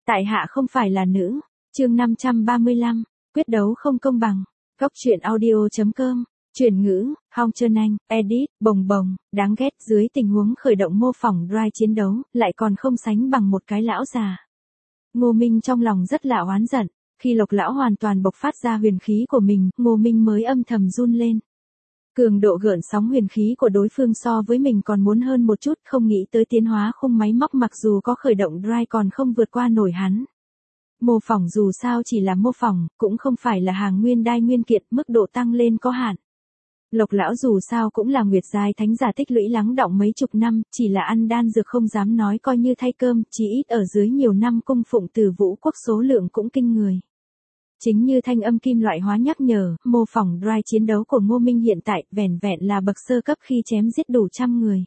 Tại hạ không phải là nữ. Chương 535, quyết đấu không công bằng. Góc truyện audio.com. Chuyển ngữ, Hong Trơn Anh, edit, bồng bồng, đáng ghét dưới tình huống khởi động mô phỏng dry chiến đấu, lại còn không sánh bằng một cái lão già. Ngô Minh trong lòng rất là oán giận, khi Lộc lão hoàn toàn bộc phát ra huyền khí của mình, Ngô Minh mới âm thầm run lên. Cường độ gợn sóng huyền khí của đối phương so với mình còn muốn hơn một chút, không nghĩ tới tiến hóa khung máy móc mặc dù có khởi động dry còn không vượt qua nổi hắn. Mô phỏng dù sao chỉ là mô phỏng, cũng không phải là hàng nguyên đai nguyên kiện, mức độ tăng lên có hạn. Lộc lão dù sao cũng là nguyệt giai thánh giả tích lũy lắng đọng mấy chục năm, chỉ là ăn đan dược không dám nói coi như thay cơm, chỉ ít ở dưới nhiều năm cung phụng từ vũ quốc số lượng cũng kinh người. Chính như thanh âm kim loại hóa nhắc nhở, mô phỏng dry chiến đấu của Ngô Minh hiện tại vẻn vẹn là bậc sơ cấp khi chém giết đủ trăm người.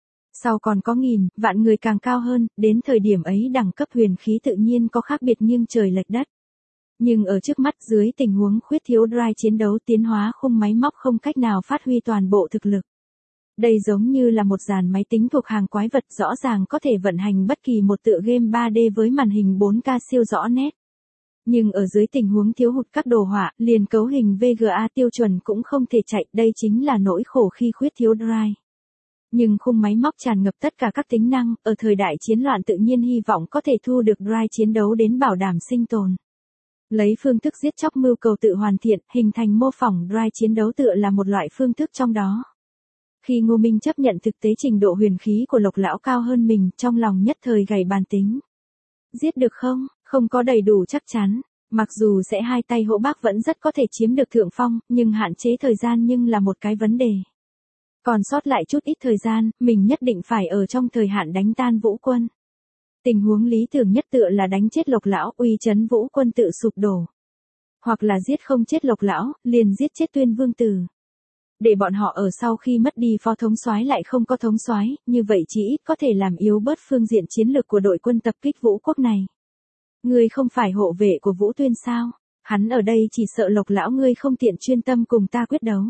Sau còn có nghìn, vạn người càng cao hơn, đến thời điểm ấy đẳng cấp huyền khí tự nhiên có khác biệt nghiêng trời lệch đất. Nhưng ở trước mắt dưới tình huống khuyết thiếu dry chiến đấu tiến hóa khung máy móc không cách nào phát huy toàn bộ thực lực. Đây giống như là một dàn máy tính thuộc hàng quái vật rõ ràng có thể vận hành bất kỳ một tựa game 3D với màn hình 4K siêu rõ nét. Nhưng ở dưới tình huống thiếu hụt các đồ họa, liền cấu hình VGA tiêu chuẩn cũng không thể chạy, đây chính là nỗi khổ khi khuyết thiếu dry. Nhưng khung máy móc tràn ngập tất cả các tính năng, ở thời đại chiến loạn tự nhiên hy vọng có thể thu được dry chiến đấu đến bảo đảm sinh tồn. Lấy phương thức giết chóc mưu cầu tự hoàn thiện, hình thành mô phỏng dry chiến đấu tựa là một loại phương thức trong đó. Khi Ngô Minh chấp nhận thực tế trình độ huyền khí của Lộc lão cao hơn mình, trong lòng nhất thời gảy bàn tính. Giết được không? Không có đầy đủ chắc chắn. Mặc dù sẽ hai tay hỗ bác vẫn rất có thể chiếm được thượng phong, nhưng hạn chế thời gian nhưng là một cái vấn đề. Còn sót lại chút ít thời gian, mình nhất định phải ở trong thời hạn đánh tan vũ quân. Tình huống lý tưởng nhất tựa là đánh chết Lộc lão, uy chấn vũ quân tự sụp đổ. Hoặc là giết không chết Lộc lão, liền giết chết Tuyên Vương Tử. Để bọn họ ở sau khi mất đi phó thống soái lại không có thống soái, như vậy chỉ ít có thể làm yếu bớt phương diện chiến lược của đội quân tập kích vũ quốc này. Ngươi không phải hộ vệ của Vũ Tuyên sao? Hắn ở đây chỉ sợ Lộc lão ngươi không tiện chuyên tâm cùng ta quyết đấu.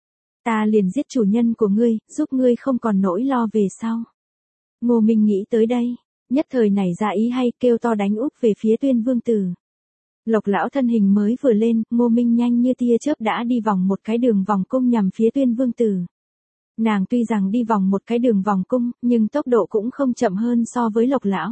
Ta liền giết chủ nhân của ngươi, giúp ngươi không còn nỗi lo về sau. Ngô Minh nghĩ tới đây, nhất thời nảy ra ý hay kêu to đánh úp về phía Tuyên Vương Tử. Lộc lão thân hình mới vừa lên, Ngô Minh nhanh như tia chớp đã đi vòng một cái đường vòng cung nhằm phía Tuyên Vương Tử. Nàng tuy rằng đi vòng một cái đường vòng cung, nhưng tốc độ cũng không chậm hơn so với Lộc lão.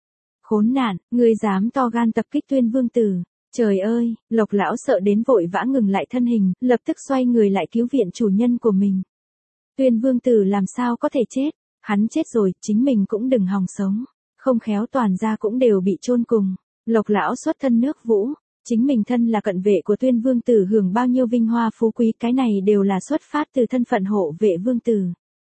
Khốn nạn, ngươi dám to gan tập kích Tuyên Vương Tử. Trời ơi, Lộc lão sợ đến vội vã ngừng lại thân hình, lập tức xoay người lại cứu viện chủ nhân của mình. Tuyên Vương Tử làm sao có thể chết? Hắn chết rồi, chính mình cũng đừng hòng sống. Không khéo toàn gia cũng đều bị chôn cùng. Lộc lão xuất thân nước Vũ, chính mình thân là cận vệ của Tuyên Vương Tử hưởng bao nhiêu vinh hoa phú quý, cái này đều là xuất phát từ thân phận hộ vệ Vương Tử.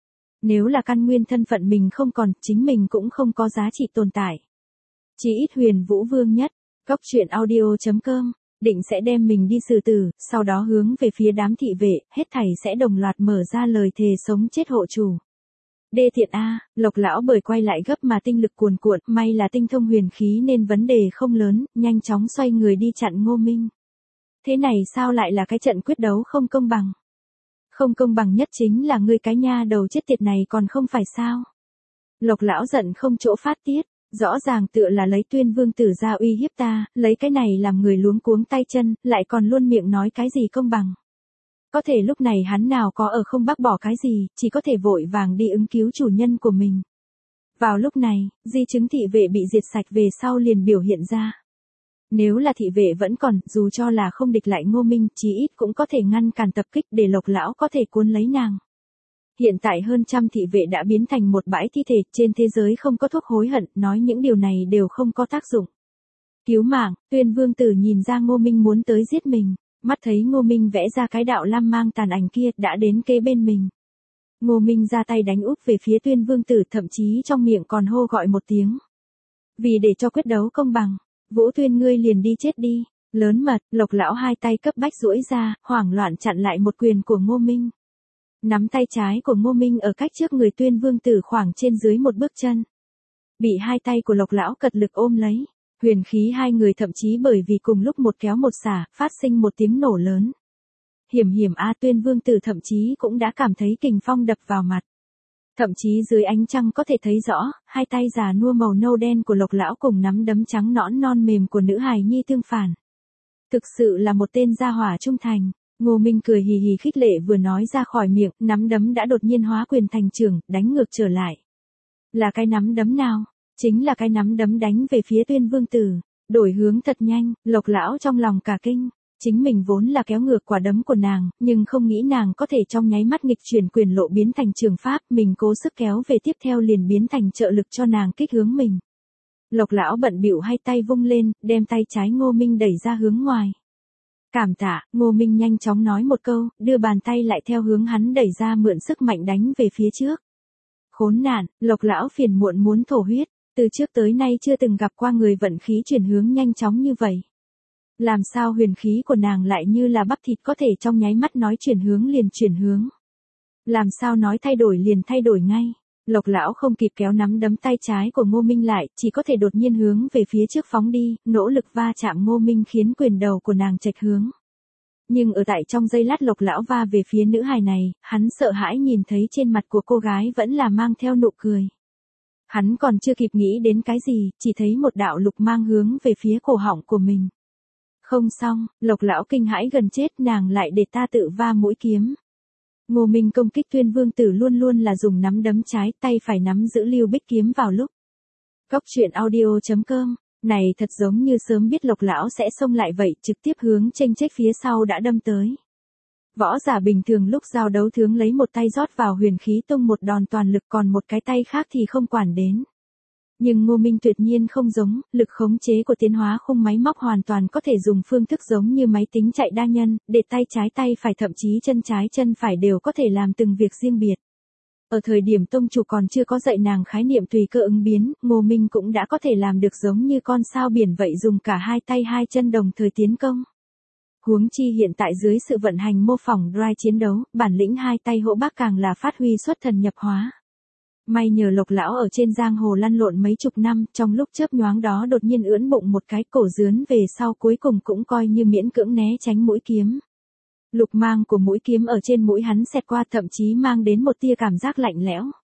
Nếu là căn nguyên thân phận mình không còn, chính mình cũng không có giá trị tồn tại. Chỉ ít Huyền Vũ Vương nhất, góc truyện audio.com, định sẽ đem mình đi xử tử, sau đó hướng về phía đám thị vệ, hết thảy sẽ đồng loạt mở ra lời thề sống chết hộ chủ. Đê thiện a, Lộc lão bởi quay lại gấp mà tinh lực cuồn cuộn, may là tinh thông huyền khí nên vấn đề không lớn, nhanh chóng xoay người đi chặn Ngô Minh. Thế này sao lại là cái trận quyết đấu không công bằng? Không công bằng nhất chính là ngươi cái nha đầu chết tiệt này còn không phải sao? Lộc lão giận không chỗ phát tiết. Rõ ràng tựa là lấy Tuyên Vương Tử ra uy hiếp ta, lấy cái này làm người luống cuống tay chân, lại còn luôn miệng nói cái gì công bằng. Có thể lúc này hắn nào có ở không bác bỏ cái gì, chỉ có thể vội vàng đi ứng cứu chủ nhân của mình. Vào lúc này, di chứng thị vệ bị diệt sạch về sau liền biểu hiện ra. Nếu là thị vệ vẫn còn, dù cho là không địch lại Ngô Minh, chí ít cũng có thể ngăn cản tập kích để Lộc lão có thể cuốn lấy nàng. Hiện tại hơn trăm thị vệ đã biến thành một bãi thi thể, trên thế giới không có thuốc hối hận, nói những điều này đều không có tác dụng. Cứu mạng, Tuyên Vương Tử nhìn ra Ngô Minh muốn tới giết mình, mắt thấy Ngô Minh vẽ ra cái đạo lam mang tàn ảnh kia, đã đến kế bên mình. Ngô Minh ra tay đánh úp về phía Tuyên Vương Tử, thậm chí trong miệng còn hô gọi một tiếng. Vì để cho quyết đấu công bằng, Vũ Tuyên ngươi liền đi chết đi. Lớn mật, Lộc lão hai tay cấp bách duỗi ra, hoảng loạn chặn lại một quyền của Ngô Minh. Nắm tay trái của Ngô Minh ở cách trước người Tuyên Vương Tử khoảng trên dưới một bước chân. Bị hai tay của Lộc lão cật lực ôm lấy. Huyền khí hai người thậm chí bởi vì cùng lúc một kéo một xả, phát sinh một tiếng nổ lớn. Hiểm hiểm a, Tuyên Vương Tử thậm chí cũng đã cảm thấy kình phong đập vào mặt. Thậm chí dưới ánh trăng có thể thấy rõ, hai tay già nua màu nâu đen của Lộc lão cùng nắm đấm trắng nõn non mềm của nữ hài nhi tương phản. Thực sự là một tên gia hỏa trung thành. Ngô Minh cười hì hì khích lệ vừa nói ra khỏi miệng, nắm đấm đã đột nhiên hóa quyền thành trưởng, đánh ngược trở lại. Là cái nắm đấm nào? Chính là cái nắm đấm đánh về phía Tuyên Vương Tử. Đổi hướng thật nhanh, Lộc lão trong lòng cả kinh. Chính mình vốn là kéo ngược quả đấm của nàng, nhưng không nghĩ nàng có thể trong nháy mắt nghịch chuyển quyền lộ biến thành trường pháp, mình cố sức kéo về tiếp theo liền biến thành trợ lực cho nàng kích hướng mình. Lộc lão bận bịu hai tay vung lên, đem tay trái Ngô Minh đẩy ra hướng ngoài. Cảm tạ, Ngô Minh nhanh chóng nói một câu, đưa bàn tay lại theo hướng hắn đẩy ra mượn sức mạnh đánh về phía trước. Khốn nạn, Lộc lão phiền muộn muốn thổ huyết, từ trước tới nay chưa từng gặp qua người vận khí chuyển hướng nhanh chóng như vậy. Làm sao huyền khí của nàng lại như là bắp thịt có thể trong nháy mắt nói chuyển hướng liền chuyển hướng. Làm sao nói thay đổi liền thay đổi ngay. Lộc lão không kịp kéo nắm đấm tay trái của Ngô Minh lại, chỉ có thể đột nhiên hướng về phía trước phóng đi, nỗ lực va chạm Ngô Minh khiến quyền đầu của nàng chệch hướng. Nhưng ở tại trong giây lát Lộc lão va về phía nữ hài này, hắn sợ hãi nhìn thấy trên mặt của cô gái vẫn là mang theo nụ cười. Hắn còn chưa kịp nghĩ đến cái gì, chỉ thấy một đạo lục mang hướng về phía cổ họng của mình. Không xong, Lộc lão kinh hãi gần chết, nàng lại để ta tự va mũi kiếm. Ngô Minh công kích Tuyên Vương Tử luôn luôn là dùng nắm đấm trái, tay phải nắm giữ Lưu Bích kiếm vào lúc. Góc truyện audio.com, này thật giống như sớm biết Lộc lão sẽ xông lại vậy, trực tiếp hướng chênh chếch phía sau đã đâm tới. Võ giả bình thường lúc giao đấu thường lấy một tay rót vào huyền khí tung một đòn toàn lực, còn một cái tay khác thì không quản đến. Nhưng Ngô Minh tuyệt nhiên không giống, lực khống chế của tiến hóa khung máy móc hoàn toàn có thể dùng phương thức giống như máy tính chạy đa nhân, để tay trái tay phải thậm chí chân trái chân phải đều có thể làm từng việc riêng biệt. Ở thời điểm tông chủ còn chưa có dạy nàng khái niệm tùy cơ ứng biến, Ngô Minh cũng đã có thể làm được giống như con sao biển vậy, dùng cả hai tay hai chân đồng thời tiến công. Huống chi hiện tại dưới sự vận hành mô phỏng drive chiến đấu, bản lĩnh hai tay hỗ bác càng là phát huy xuất thần nhập hóa. May nhờ Lộc lão ở trên giang hồ lăn lộn mấy chục năm, trong lúc chớp nhoáng đó đột nhiên ưỡn bụng một cái, cổ dướn về sau cuối cùng cũng coi như miễn cưỡng né tránh mũi kiếm. Lục mang của mũi kiếm ở trên mũi hắn xẹt qua, thậm chí mang đến một tia cảm giác lạnh lẽo.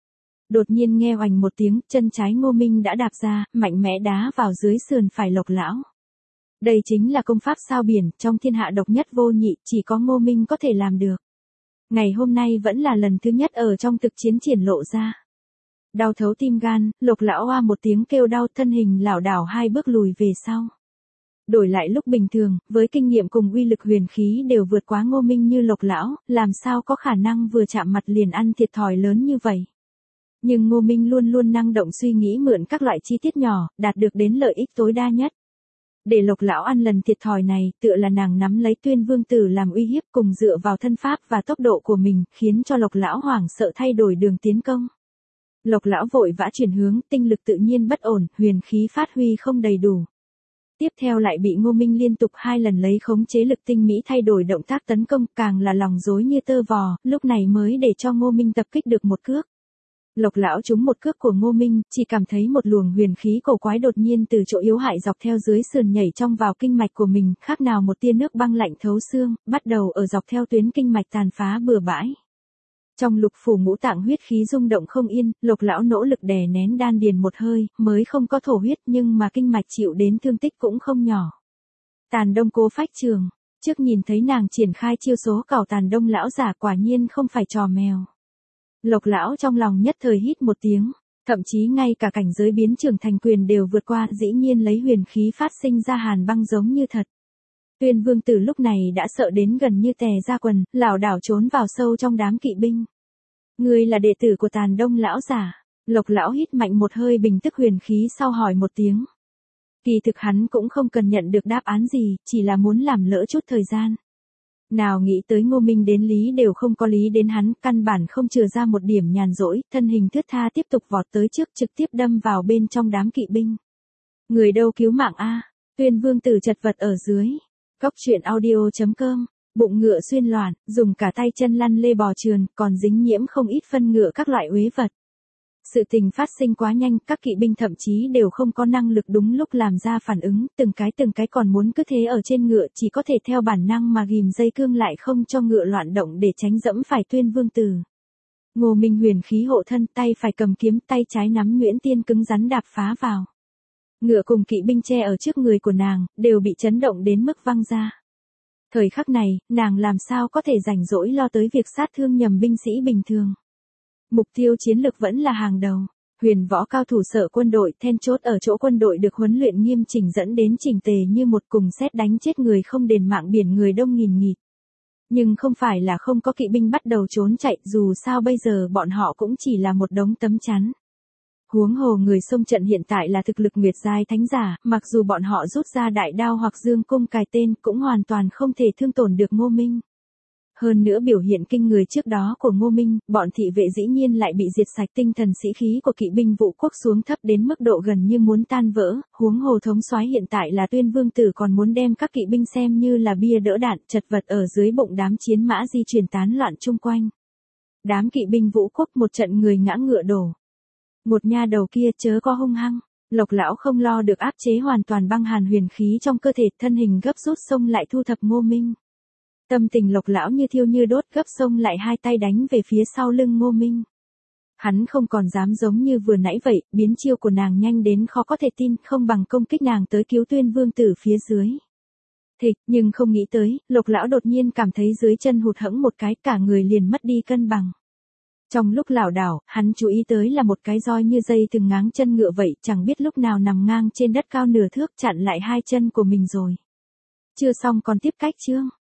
Đột nhiên nghe oành một tiếng, chân trái Ngô Minh đã đạp ra, mạnh mẽ đá vào dưới sườn phải Lộc lão. Đây chính là công pháp sao biển, trong thiên hạ độc nhất vô nhị, chỉ có Ngô Minh có thể làm được. Ngày hôm nay vẫn là lần thứ nhất ở trong thực chiến triển lộ ra. Đau thấu tim gan, Lộc lão oa một tiếng kêu đau, thân hình lảo đảo hai bước lùi về sau. Đổi lại lúc bình thường, với kinh nghiệm cùng uy lực huyền khí đều vượt quá Ngô Minh như Lộc lão, làm sao có khả năng vừa chạm mặt liền ăn thiệt thòi lớn như vậy. Nhưng Ngô Minh luôn luôn năng động suy nghĩ mượn các loại chi tiết nhỏ, đạt được đến lợi ích tối đa nhất. Để Lộc lão ăn lần thiệt thòi này, tựa là nàng nắm lấy Tuyên Vương Tử làm uy hiếp, cùng dựa vào thân pháp và tốc độ của mình, khiến cho Lộc lão hoảng sợ thay đổi đường tiến công. Lộc lão vội vã chuyển hướng, tinh lực tự nhiên bất ổn, huyền khí phát huy không đầy đủ. Tiếp theo lại bị Ngô Minh liên tục hai lần lấy khống chế lực tinh mỹ thay đổi động tác tấn công, càng là lòng rối như tơ vò, lúc này mới để cho Ngô Minh tập kích được một cước. Lộc lão trúng một cước của Ngô Minh, chỉ cảm thấy một luồng huyền khí cổ quái đột nhiên từ chỗ yếu hại dọc theo dưới sườn nhảy trong vào kinh mạch của mình, khác nào một tia nước băng lạnh thấu xương, bắt đầu ở dọc theo tuyến kinh mạch tàn phá bừa bãi. Trong lục phủ ngũ tạng huyết khí rung động không yên, Lộc lão nỗ lực đè nén đan điền một hơi, mới không có thổ huyết, nhưng mà kinh mạch chịu đến thương tích cũng không nhỏ. Tàn Đông Cố Phách Trường, trước nhìn thấy nàng triển khai chiêu số cào Tàn Đông lão giả, quả nhiên không phải trò mèo. Lộc lão trong lòng nhất thời hít một tiếng, thậm chí ngay cả cảnh giới biến trưởng thành quyền đều vượt qua, dĩ nhiên lấy huyền khí phát sinh ra hàn băng giống như thật. Tuyên Vương Tử lúc này đã sợ đến gần như tè ra quần, lảo đảo trốn vào sâu trong đám kỵ binh. Ngươi là đệ tử của Tàn Đông lão giả. Lộc lão hít mạnh một hơi bình tức huyền khí sau hỏi một tiếng. Kỳ thực hắn cũng không cần nhận được đáp án gì, chỉ là muốn làm lỡ chút thời gian. Nào nghĩ tới Ngô Minh đến lý đều không có lý đến hắn, căn bản không chừa ra một điểm nhàn rỗi, thân hình thướt tha tiếp tục vọt tới trước, trực tiếp đâm vào bên trong đám kỵ binh. Người đâu cứu mạng a? Tuyên Vương Tử chật vật ở dưới. Góc truyện audio.com, bụng ngựa xuyên loạn, dùng cả tay chân lăn lê bò trườn, còn dính nhiễm không ít phân ngựa các loại uế vật. Sự tình phát sinh quá nhanh, các kỵ binh thậm chí đều không có năng lực đúng lúc làm ra phản ứng, từng cái còn muốn cứ thế ở trên ngựa, chỉ có thể theo bản năng mà ghìm dây cương lại không cho ngựa loạn động để tránh dẫm phải Tuyên Vương Tử. Ngô Minh huyền khí hộ thân, tay phải cầm kiếm, tay trái nắm nhuyễn tiên cứng rắn đạp phá vào. Ngựa cùng kỵ binh che ở trước người của nàng, đều bị chấn động đến mức văng ra. Thời khắc này, nàng làm sao có thể rảnh rỗi lo tới việc sát thương nhầm binh sĩ bình thường. Mục tiêu chiến lược vẫn là hàng đầu. Huyền võ cao thủ sợ quân đội, then chốt ở chỗ quân đội được huấn luyện nghiêm chỉnh dẫn đến chỉnh tề như một cùng sét đánh chết người không đền mạng biển người đông nghìn nghịt. Nhưng không phải là không có kỵ binh bắt đầu trốn chạy, dù sao bây giờ bọn họ cũng chỉ là một đống tấm chắn. Huống hồ người xông trận hiện tại là thực lực nguyệt giai thánh giả, mặc dù bọn họ rút ra đại đao hoặc dương cung cài tên cũng hoàn toàn không thể thương tổn được Ngô Minh. Hơn nữa biểu hiện kinh người trước đó của Ngô Minh, bọn thị vệ dĩ nhiên lại bị diệt sạch, tinh thần sĩ khí của kỵ binh Vũ Quốc xuống thấp đến mức độ gần như muốn tan vỡ, huống hồ thống soái hiện tại là Tuyên Vương Tử còn muốn đem các kỵ binh xem như là bia đỡ đạn, chật vật ở dưới bụng đám chiến mã di chuyển tán loạn chung quanh. Đám kỵ binh Vũ Quốc một trận người ngã ngựa đổ. Một nha đầu kia chớ có hung hăng, Lộc lão không lo được áp chế hoàn toàn băng hàn huyền khí trong cơ thể, thân hình gấp rút xông lại thu thập Ngô Minh. Tâm tình Lộc lão như thiêu như đốt, gấp xông lại hai tay đánh về phía sau lưng Ngô Minh. Hắn không còn dám giống như vừa nãy vậy, biến chiêu của nàng nhanh đến khó có thể tin, không bằng công kích nàng tới cứu Tuyên Vương Tử phía dưới. Thịch, nhưng không nghĩ tới, Lộc lão đột nhiên cảm thấy dưới chân hụt hẫng một cái, cả người liền mất đi cân bằng. Trong lúc lảo đảo, hắn chú ý tới là một cái roi như dây từng ngáng chân ngựa vậy, chẳng biết lúc nào nằm ngang trên đất cao nửa thước chặn lại hai chân của mình rồi. Chưa xong còn tiếp cách chương.